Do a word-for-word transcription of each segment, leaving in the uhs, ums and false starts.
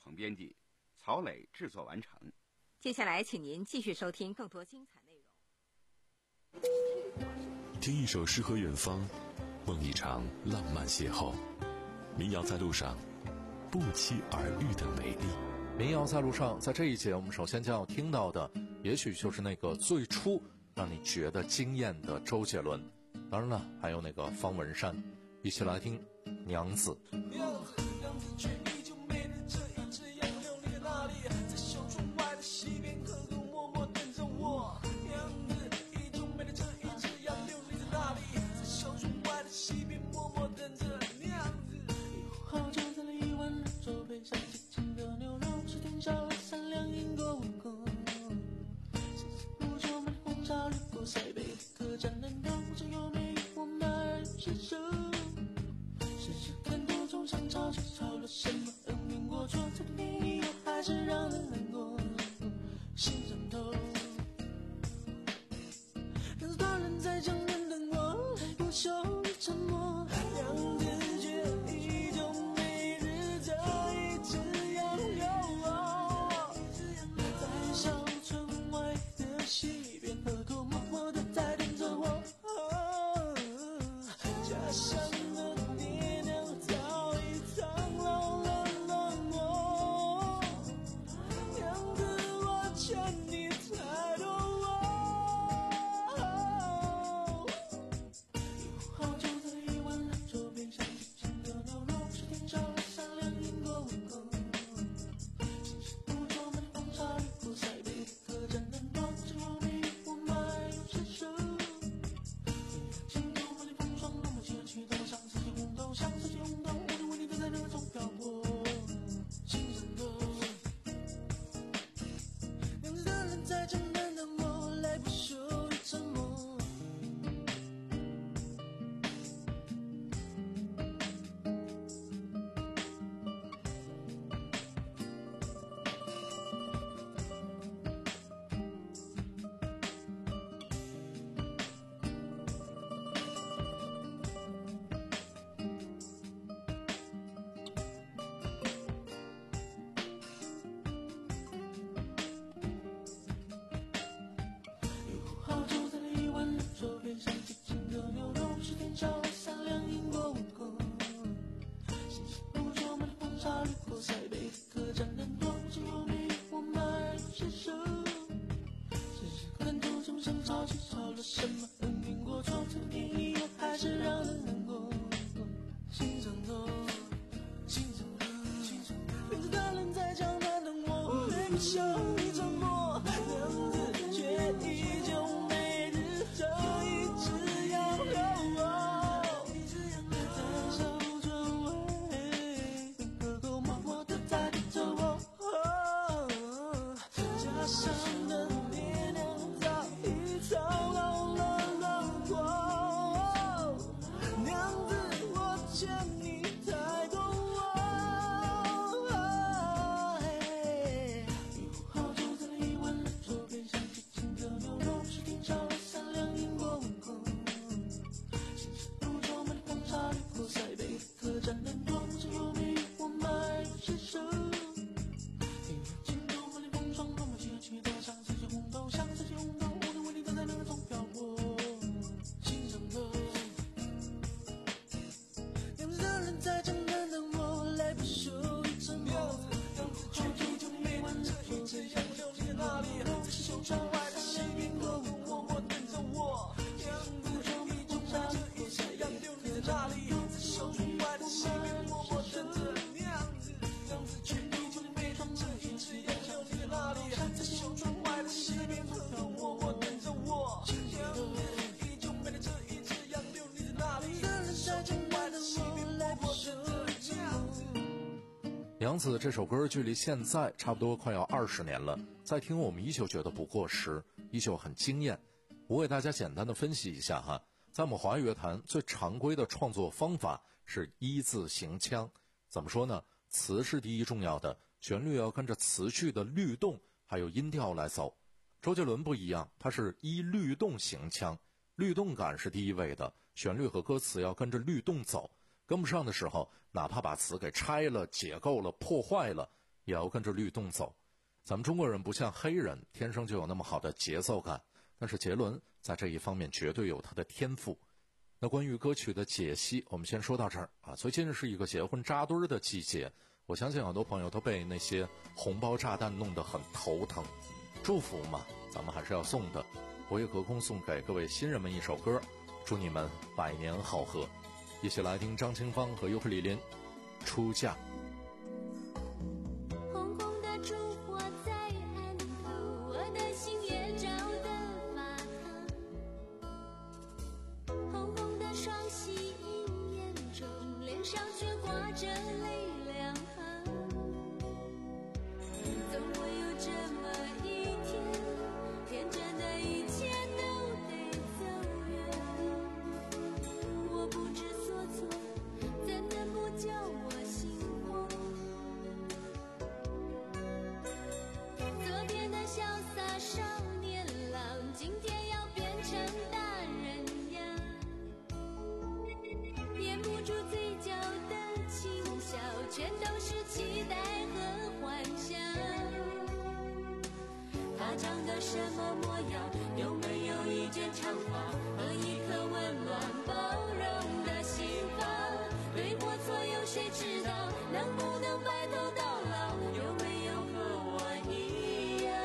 总编辑，曹磊制作完成。 接下来请您继续收听更多精彩内容。 听一首诗和远方，梦一场浪漫邂逅。民谣在路上，不期而遇的美丽。 民谣在路上，在这一节我们首先将要听到的，也许就是那个最初让你觉得惊艳的周杰伦，当然了，还有那个方文山。一起来听娘子。 娘子娘子却依旧美丽，这一只杨柳你在哪里？在小窗外的西边可可默默等着我。娘子依旧美丽，这一只杨柳你在哪里？在小窗外的西边默默等着娘子。好久在了一碗热粥配上几斤的牛肉，是天上的三两银过五空。不说满红茶绿过塞北，客栈难懂，只有美我马儿伸手。吵吵吵了什么恩怨过错，这个理由还是让人难过，心上头。娘子断人在江南等我，来不休的沉默。娘子却依旧每日这一只杨柳，在小村外的西边，河口默默的在等着我。家乡的爹娘早已苍老了冷漠，娘子我欠你太多。好久在一碗热粥边上几斤的牛肉，是天上的三两银过五空。心事不说满红茶绿过塞北，客栈难懂，只有你我马儿有伸手。心中万里风霜，多么崎岖，多么伤，四季红豆，像四季红豆，我的为你都在热中漂泊，心上头。娘子的人在江南等我，来不休的沉默。好久在了一碗热粥边上几斤的牛肉，是天上的三两银过五空。心事不说满红茶绿过塞北，客栈难懂，只有你我马儿有伸手。只是看透这么想吵起吵了什么恩怨过错，这个理由还是让人难过，心上头，心上头，心上头。名字的人在江南等我，来不休的沉默。娘子却依旧每日这一只杨柳，在小村外河口默默的在等着我。家乡的爹娘早已苍老了冷漠，娘子我欠你太多。好久在了一碗热粥边上几斤的牛肉，是天上的三两银过五空。心事不说满红茶绿过塞北，客栈难懂，只有你我马儿有伸手。心中万里风霜，多么崎岖，多像四季红豆，像四季红豆，我的为你都在热中漂泊，心上头。娘子的人在江南等我，来不休的沉默。娘子却依旧每晚这一只杨柳你在哪里？在小窗外的西边河口默默等着我。娘子依旧美丽，这一只杨柳你在哪里？在小窗外的西边默默等着娘子。娘子却依旧美丽，这一只杨柳你在哪里？在小窗外的西边河口默默等着我。娘子依旧美丽，这一只杨柳你在哪里？在小窗外的西边默默等着娘子。 娘子这首歌距离现在差不多快要二十年了，在听我们依旧觉得不过时，依旧很惊艳。我给大家简单的分析一下哈，在我们华语乐坛最常规的创作方法是一字行腔。怎么说呢？词是第一重要的，旋律要跟着词句的律动还有音调来走。周杰伦不一样，他是依律动行腔，律动感是第一位的，旋律和歌词要跟着律动走。跟不上的时候，哪怕把词给拆了、解构了、破坏了， 也要跟着律动走。咱们中国人不像黑人天生就有那么好的节奏感，但是杰伦在这一方面绝对有他的天赋。那关于歌曲的解析，我们先说到这儿啊。最近是一个结婚扎堆儿的季节，我相信很多朋友都被那些红包炸弹弄得很头疼。祝福嘛，咱们还是要送的。我也隔空送给各位新人们一首歌，祝你们百年好合。一起来听张清芳和尤克里林《出嫁》。 红红的烛火在案头，我的心也照得发烫。红红的双喜映眼中，脸上却挂着泪两行。总会有这么一天，天真的一切都得走远。我不知所措，怎能不叫我心慌？昨天的潇洒少年郎，今天要变成大人样。掩不住嘴角的轻笑，全都是期待和幻想。他长得什么模样？有没有一卷长发和一颗温暖包容的心房？对或错有谁知道？能不能白头到老？有没有和我一样？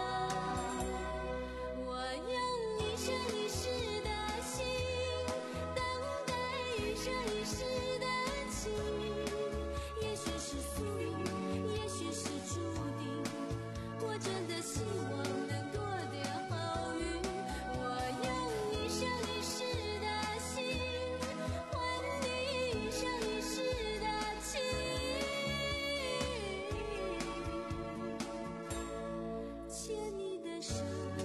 我用一生一世的心，等待一生一世的情。也许是宿命，也许是注定，我真的希望能多点好运。我用一生一世的心，换你一生一世的情，牵你的手。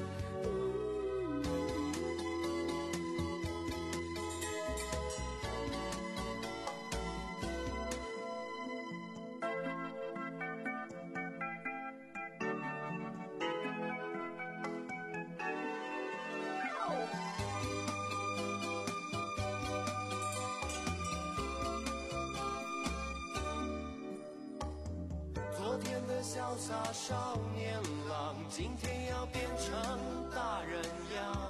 昨天的潇洒少年郎，今天要变成大人样。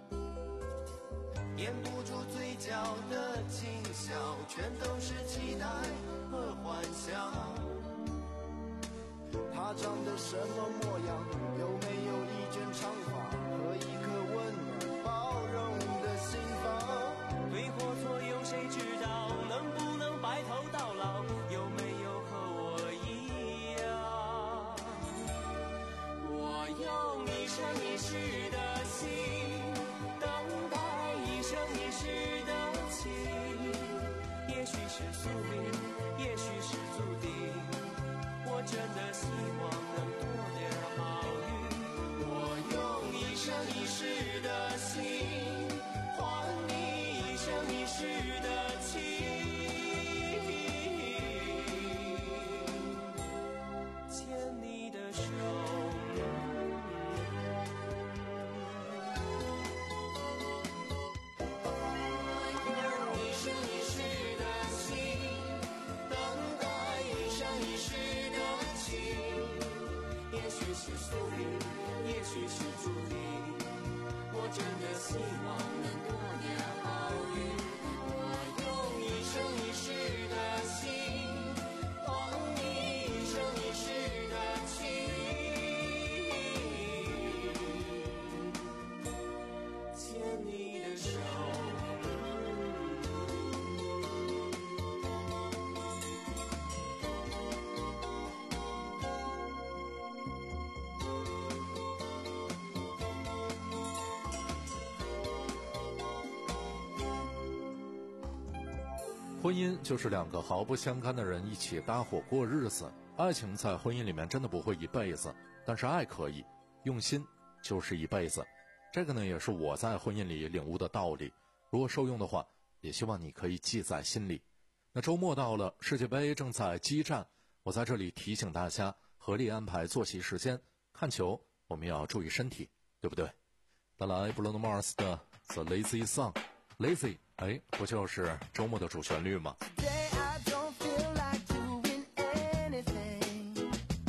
掩不住嘴角的轻笑，全都是期待和幻想。他长得什么模样？有没有一卷长发和一颗温暖包容的心房？对或错有谁知道？能不能白头到老？有没有和我一样？我用一生一世的心，等待一生一世的情。也许是宿命，也许是注定，我真的希望能多点好运。我用一生一世的心，换你一生一世的情，牵你的手。是宿命，也许是注定，我真的希望能多点好运。我用一生一世的心，换你一生一世的情，牵你的手。 婚姻就是两个毫不相干的人一起搭伙过日子，爱情在婚姻里面真的不会一辈子，但是爱可以，用心就是一辈子。这个呢也是我在婚姻里领悟的道理，如果受用的话，也希望你可以记在心里。那周末到了，世界杯正在激战，我在这里提醒大家合理安排作息时间，看球我们要注意身体，对不对？带来 Bruno Mars 的 The Lazy Song。 Lazy 哎，不就是周末的主旋律吗？ Today I don't feel like doing anything.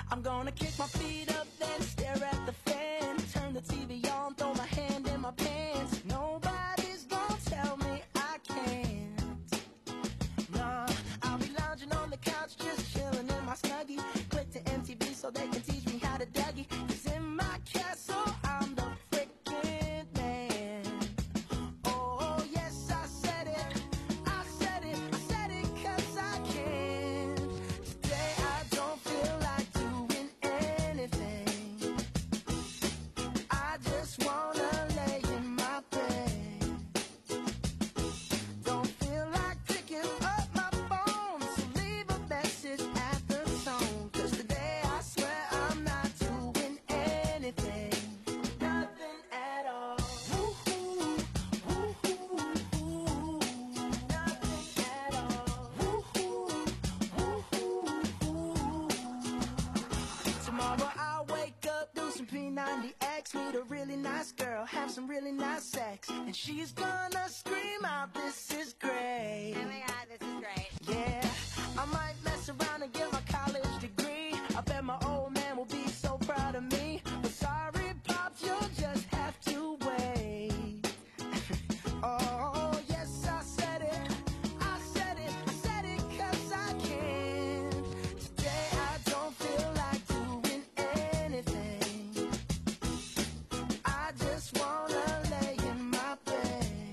I'm gonna kick my feet up, then stare at the fan. Turn the T V on, throw my hand in my pants. Nobody's gonna tell me I can't. Nah, I'll be lounging on the couch, just chilling in my Snuggie. Click to M T V so they can teach me how to Dougie. 'Cause in my castle, I'm the freaking man. Oh, yes, I said it. I said it. I said it 'cause I can. Today I don't feel like doing anything. I just wanna lay in my bed. Don't feel like picking up my phone, so leave a message at the tone. 'Cause today I swear I'm not doing anything. Nothing at all. Woo-hoo, woo-hoo, woo-hoo. Nothing at all. Woo-hoo, woo-hoo, woo. Tomorrow I'll wake up, do some P ninety X, meet a really nice girl, have some really nice sex, and she's gonna scream out, "This is great." Oh my God, this is great. Yeah, I might mess around and get my college degree. I bet my old man will be so proud of me. But sorry, Pops, you'll just have to wait. Oh, yes, I said it. I said it. I said it 'cause I can. Today I don't feel like doing anything. I just wanna lay in my bed.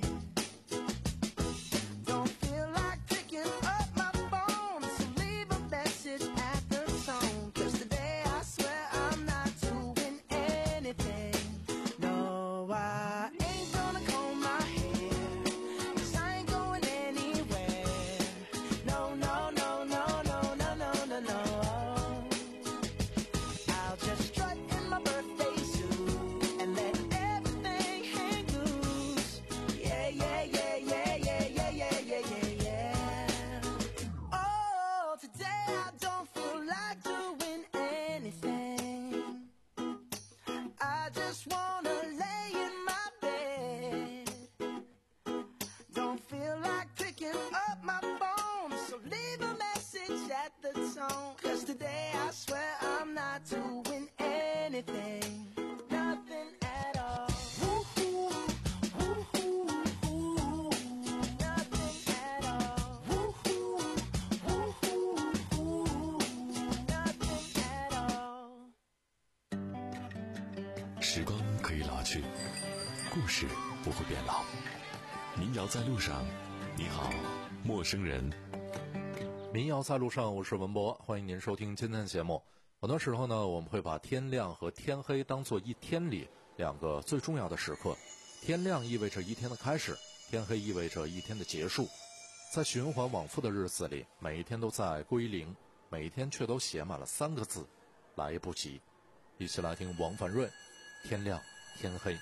Don't feel like picking up my phone, so leave a message at the tone. 'Cause today I swear I'm not doing anything. No, I ain't gonna comb my hair, 'cause I ain't going anywhere. No, no, no, no, no, no, no, no, no. I'll just strut in my birthday suit and let everything hang loose. Yeah, yeah, yeah, yeah, yeah, yeah, yeah, yeah, yeah, yeah. Oh, today I don't feel like doing anything. I just wanna lay in my bed. Don't feel like picking up my phone, so leave a message at the tone. 'Cause today I swear I'm not doing anything. Nothing at all. Woo-hoo, woo-hoo, woo. Nothing at all. Woo-hoo, woo-hoo, woo. Nothing at all. 时光可以老去，故事不会变老。民谣在路上，你好，陌生人。 民谣在路上，我是文博，欢迎您收听今天的节目。很多时候呢，我们会把天亮和天黑当做一天里两个最重要的时刻。天亮意味着一天的开始，天黑意味着一天的结束。在循环往复的日子里，每一天都在归零，每一天却都写满了三个字：来不及。一起来听王凡瑞，天亮天黑。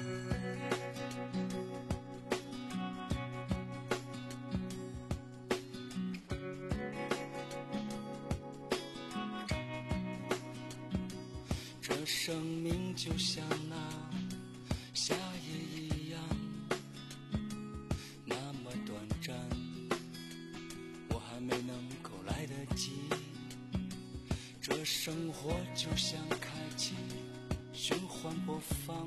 这生命就像那夏夜一样，那么短暂，我还没能够来得及。这生活就像开启循环播放，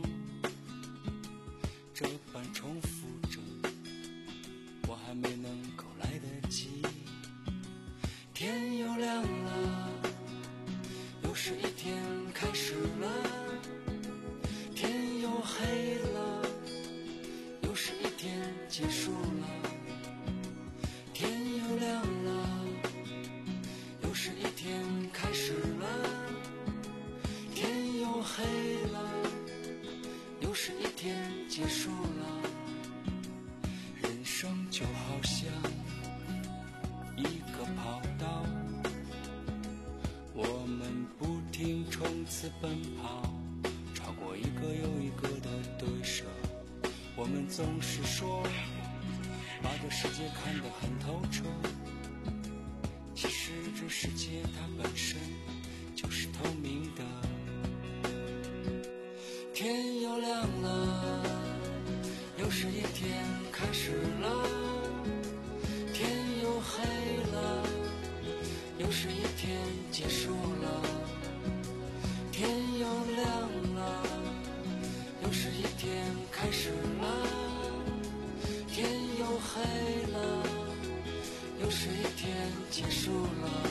这般重复着，我还没能够来得及。天又亮了，又是一天开始了，天又黑了，又是一天结束了。天又亮了，又是一天开始了，天又黑了，又是一天结束了。人生就好像一个跑道，我们不停冲刺奔跑，超过一个又一个的对手。我们总是说把这世界看得很透彻，其实这世界它本身就是透明的。天又亮了，又是一天开始了，天又黑了，又是一天结束了。 天又亮了，又是一天开始了，天又黑了，又是一天结束了。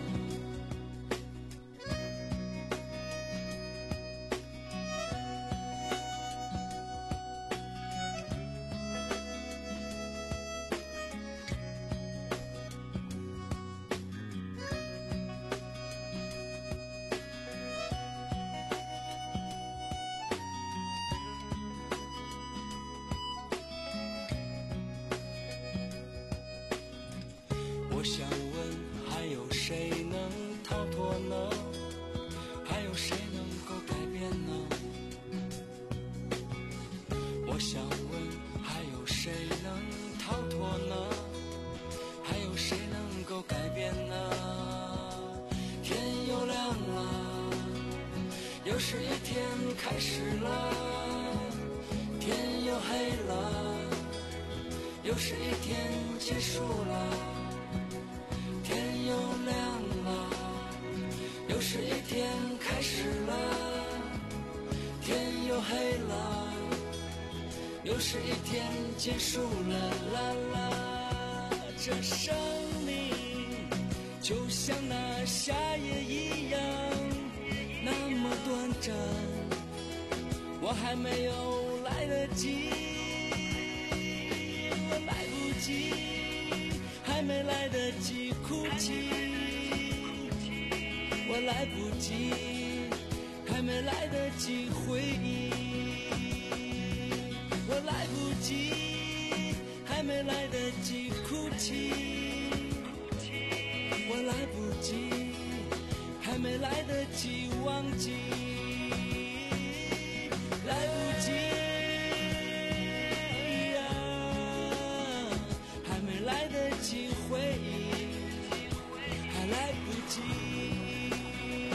我想问，还有谁能逃脱呢？还有谁能够改变呢？我想问，还有谁能逃脱呢？还有谁能够改变呢？天又亮了，又是一天开始了，天又黑了，又是一天结束了。天又亮了，又是一天开始了，天又黑了，又是一天结束了。啦啦，这生命就像那夏夜一样，那么短暂，我还没有来得及，我来不及，还没来得及哭泣，我来不及，还没来得及回忆，我来不及，还没来得及哭泣，我来不及，还没来得及忘记。